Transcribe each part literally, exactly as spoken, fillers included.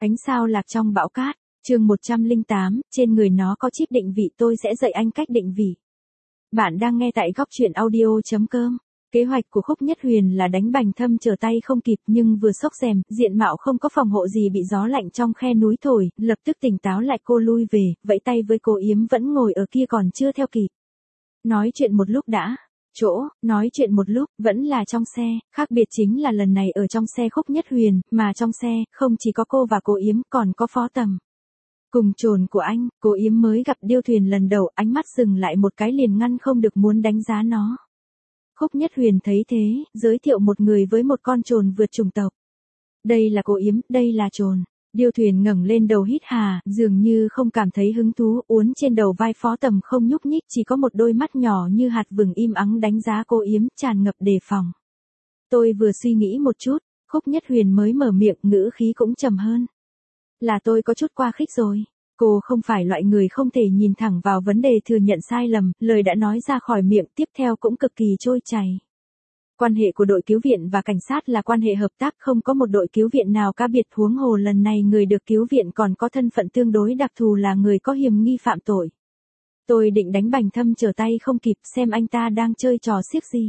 Ánh sao lạc trong bão cát, chương một trăm lẻ tám, trên người nó có chip định vị, tôi sẽ dạy anh cách định vị. Bạn đang nghe tại góc truyện audio chấm com. Kế hoạch của Khúc Nhất Huyền là đánh Bành Thâm trở tay không kịp, nhưng vừa xốc rèm, diện mạo không có phòng hộ gì bị gió lạnh trong khe núi thổi, lập tức tỉnh táo lại, cô lui về, vẫy tay với cô Yếm vẫn ngồi ở kia còn chưa theo kịp. Nói chuyện một lúc đã. Chỗ, nói chuyện một lúc, vẫn là trong xe, khác biệt chính là lần này ở trong xe Khúc Nhất Huyền, mà trong xe, không chỉ có cô và cô Yếm, còn có Phó Tầm. Cùng trồn của anh, cô Yếm mới gặp điêu thuyền lần đầu, ánh mắt dừng lại một cái liền ngăn không được muốn đánh giá nó. Khúc Nhất Huyền thấy thế, giới thiệu một người với một con trồn vượt chủng tộc. Đây là cô Yếm, đây là trồn. Điêu thuyền ngẩng lên đầu hít hà, dường như không cảm thấy hứng thú, uốn trên đầu vai Phó Tầm không nhúc nhích, chỉ có một đôi mắt nhỏ như hạt vừng im ắng đánh giá cô Yếm, tràn ngập đề phòng. Tôi vừa suy nghĩ một chút, Khúc Nhất Huyền mới mở miệng, ngữ khí cũng trầm hơn. Là tôi có chút quá khích rồi. Cô không phải loại người không thể nhìn thẳng vào vấn đề, thừa nhận sai lầm, lời đã nói ra khỏi miệng tiếp theo cũng cực kỳ trôi chảy. Quan hệ của đội cứu viện và cảnh sát là quan hệ hợp tác, không có một đội cứu viện nào cá biệt, huống hồ lần này người được cứu viện còn có thân phận tương đối đặc thù, là người có hiểm nghi phạm tội. Tôi định đánh Bành Thâm trở tay không kịp, xem anh ta đang chơi trò xiếc gì.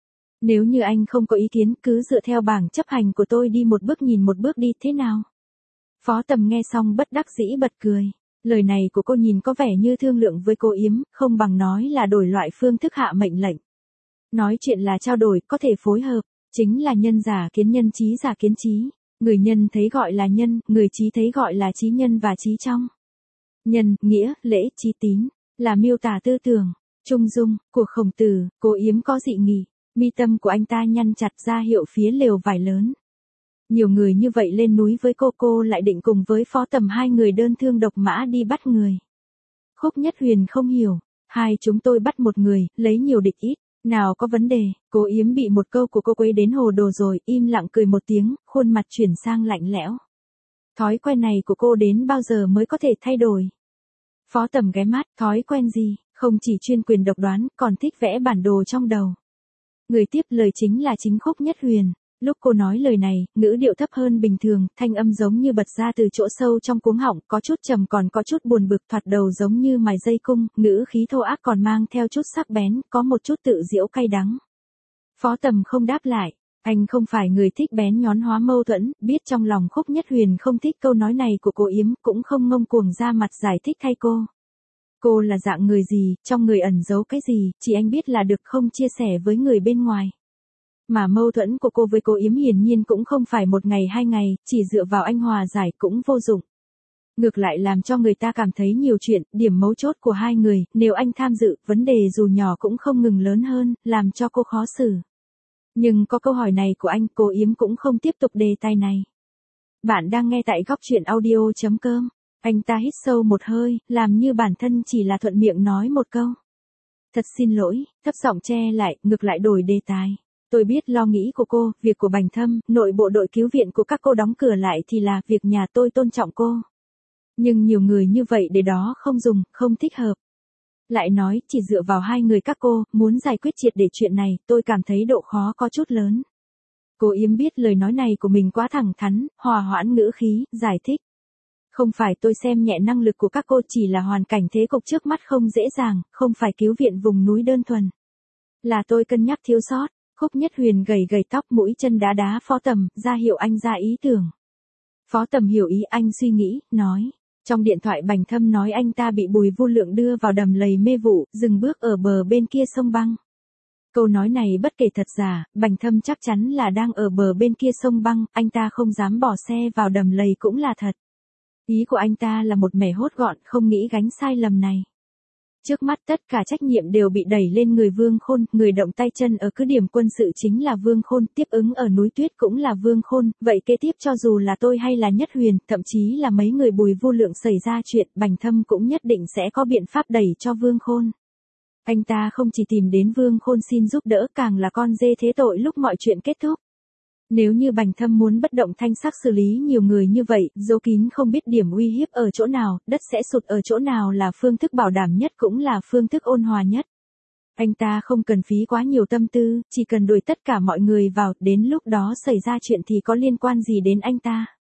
Nếu như anh không có ý kiến, cứ dựa theo bảng chấp hành của tôi đi một bước nhìn một bước đi, thế nào? Phó Tầm nghe xong bất đắc dĩ bật cười. Lời này của cô nhìn có vẻ như thương lượng với cô Yếm, không bằng nói là đổi loại phương thức hạ mệnh lệnh. Nói chuyện là trao đổi, có thể phối hợp, chính là nhân giả kiến nhân, trí giả kiến trí. Người nhân thấy gọi là nhân, người trí thấy gọi là trí nhân và trí trong. Nhân, nghĩa, lễ, trí tín, là miêu tả tư tưởng, trung dung, của Khổng Tử. Cô Yếm có dị nghị, mi tâm của anh ta nhăn chặt, ra hiệu phía lều vải lớn. Nhiều người như vậy lên núi với cô, cô lại định cùng với Phó Tầm hai người đơn thương độc mã đi bắt người. Khúc Nhất Huyền không hiểu, hai chúng tôi bắt một người, lấy nhiều địch ít, nào có vấn đề. Cô Yếm bị một câu của cô quấy đến hồ đồ rồi, im lặng cười một tiếng, khuôn mặt chuyển sang lạnh lẽo. Thói quen này của cô đến bao giờ mới có thể thay đổi? Phó Tầm ghé mắt, thói quen gì, không chỉ chuyên quyền độc đoán, còn thích vẽ bản đồ trong đầu. Người tiếp lời chính là chính Khúc Nhất Huyền. Lúc cô nói lời này, ngữ điệu thấp hơn bình thường, thanh âm giống như bật ra từ chỗ sâu trong cuống họng, có chút trầm còn có chút buồn bực, thoạt đầu giống như mài dây cung, ngữ khí thô ác còn mang theo chút sắc bén, có một chút tự giễu cay đắng. Phó Tầm không đáp lại, anh không phải người thích bén nhón hóa mâu thuẫn, biết trong lòng Khúc Nhất Huyền không thích câu nói này của cô Yếm, cũng không ngông cuồng ra mặt giải thích thay cô. Cô là dạng người gì, trong người ẩn giấu cái gì, chỉ anh biết là được, không chia sẻ với người bên ngoài. Mà mâu thuẫn của cô với cô Yếm hiển nhiên cũng không phải một ngày hai ngày, chỉ dựa vào anh hòa giải cũng vô dụng. Ngược lại làm cho người ta cảm thấy nhiều chuyện, điểm mấu chốt của hai người, nếu anh tham dự, vấn đề dù nhỏ cũng không ngừng lớn hơn, làm cho cô khó xử. Nhưng có câu hỏi này của anh, cô Yếm cũng không tiếp tục đề tài này. Bạn đang nghe tại góc truyện audio chấm com. Anh ta hít sâu một hơi, làm như bản thân chỉ là thuận miệng nói một câu. Thật xin lỗi, thấp giọng che lại, ngược lại đổi đề tài. Tôi biết lo nghĩ của cô, việc của Bành Thâm, nội bộ đội cứu viện của các cô đóng cửa lại thì là việc nhà, tôi tôn trọng cô. Nhưng nhiều người như vậy để đó không dùng, không thích hợp. Lại nói, chỉ dựa vào hai người các cô, muốn giải quyết triệt để chuyện này, tôi cảm thấy độ khó có chút lớn. Cô Yếm biết lời nói này của mình quá thẳng thắn, hòa hoãn ngữ khí, giải thích. Không phải tôi xem nhẹ năng lực của các cô, chỉ là hoàn cảnh thế cục trước mắt không dễ dàng, không phải cứu viện vùng núi đơn thuần. Là tôi cân nhắc thiếu sót. Khúc Nhất Huyền gầy gầy tóc, mũi chân đá đá Phó Tầm, ra hiệu anh ra ý tưởng. Phó Tầm hiểu ý anh, suy nghĩ, nói. Trong điện thoại Bành Thâm nói anh ta bị Bùi Vu Lượng đưa vào đầm lầy mê vụ, dừng bước ở bờ bên kia sông băng. Câu nói này bất kể thật giả, Bành Thâm chắc chắn là đang ở bờ bên kia sông băng, anh ta không dám bỏ xe vào đầm lầy cũng là thật. Ý của anh ta là một mẻ hốt gọn, không nghĩ gánh sai lầm này. Trước mắt tất cả trách nhiệm đều bị đẩy lên người Vương Khôn, người động tay chân ở cứ điểm quân sự chính là Vương Khôn, tiếp ứng ở núi tuyết cũng là Vương Khôn, vậy kế tiếp cho dù là tôi hay là Nhất Huyền, thậm chí là mấy người Bùi Vu Lượng xảy ra chuyện, Bành Thâm cũng nhất định sẽ có biện pháp đẩy cho Vương Khôn. Anh ta không chỉ tìm đến Vương Khôn xin giúp đỡ, càng là con dê thế tội lúc mọi chuyện kết thúc. Nếu như Bành Thâm muốn bất động thanh sắc xử lý nhiều người như vậy, giấu kín không biết điểm uy hiếp ở chỗ nào, đất sẽ sụt ở chỗ nào là phương thức bảo đảm nhất cũng là phương thức ôn hòa nhất. Anh ta không cần phí quá nhiều tâm tư, chỉ cần đuổi tất cả mọi người vào, đến lúc đó xảy ra chuyện thì có liên quan gì đến anh ta.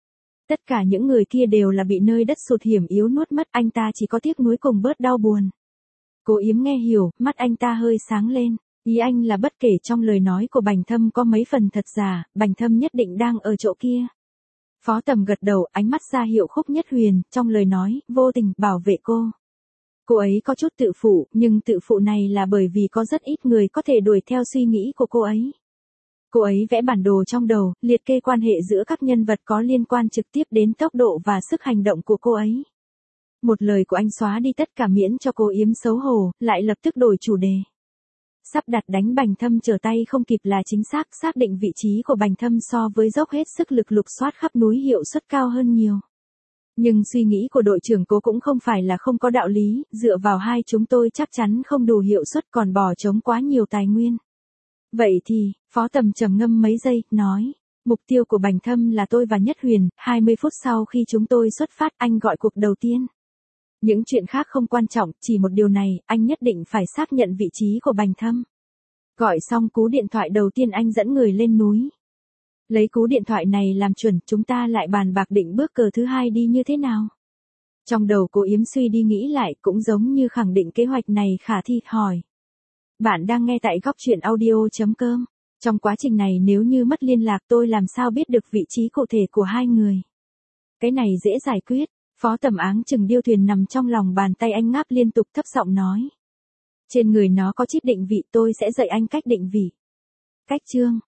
Tất cả những người kia đều là bị nơi đất sụt hiểm yếu nuốt mất, anh ta chỉ có tiếc nuối cùng bớt đau buồn. Cố Yếm nghe hiểu, mắt anh ta hơi sáng lên. Ý anh là bất kể trong lời nói của Bành Thâm có mấy phần thật giả, Bành Thâm nhất định đang ở chỗ kia. Phó Tầm gật đầu, ánh mắt ra hiệu Khúc Nhất Huyền, trong lời nói, vô tình, bảo vệ cô. Cô ấy có chút tự phụ, nhưng tự phụ này là bởi vì có rất ít người có thể đuổi theo suy nghĩ của cô ấy. Cô ấy vẽ bản đồ trong đầu, liệt kê quan hệ giữa các nhân vật có liên quan trực tiếp đến tốc độ và sức hành động của cô ấy. Một lời của anh xóa đi tất cả miễn cho cô Yếm xấu hổ, lại lập tức đổi chủ đề. Sắp đặt đánh Bành Thâm trở tay không kịp là chính xác, xác định vị trí của Bành Thâm so với dốc hết sức lực lục soát khắp núi hiệu suất cao hơn nhiều. Nhưng suy nghĩ của đội trưởng Cố cũng không phải là không có đạo lý, dựa vào hai chúng tôi chắc chắn không đủ hiệu suất còn bỏ trống quá nhiều tài nguyên. Vậy thì, Phó Tầm trầm ngâm mấy giây, nói, mục tiêu của Bành Thâm là tôi và Nhất Huyền, hai mươi phút sau khi chúng tôi xuất phát anh gọi cuộc đầu tiên. Những chuyện khác không quan trọng, chỉ một điều này, anh nhất định phải xác nhận vị trí của Bành Thâm. Gọi xong cú điện thoại đầu tiên anh dẫn người lên núi. Lấy cú điện thoại này làm chuẩn, chúng ta lại bàn bạc định bước cờ thứ hai đi như thế nào. Trong đầu Cố Yếm suy đi nghĩ lại, cũng giống như khẳng định kế hoạch này khả thi, hỏi. Bạn đang nghe tại góc truyện audio chấm com. Trong quá trình này nếu như mất liên lạc tôi làm sao biết được vị trí cụ thể của hai người. Cái này dễ giải quyết. Phó Tầm áng chừng điêu thuyền nằm trong lòng bàn tay anh ngáp liên tục thấp giọng nói. Trên người nó có chip định vị, tôi sẽ dạy anh cách định vị. Cách chương.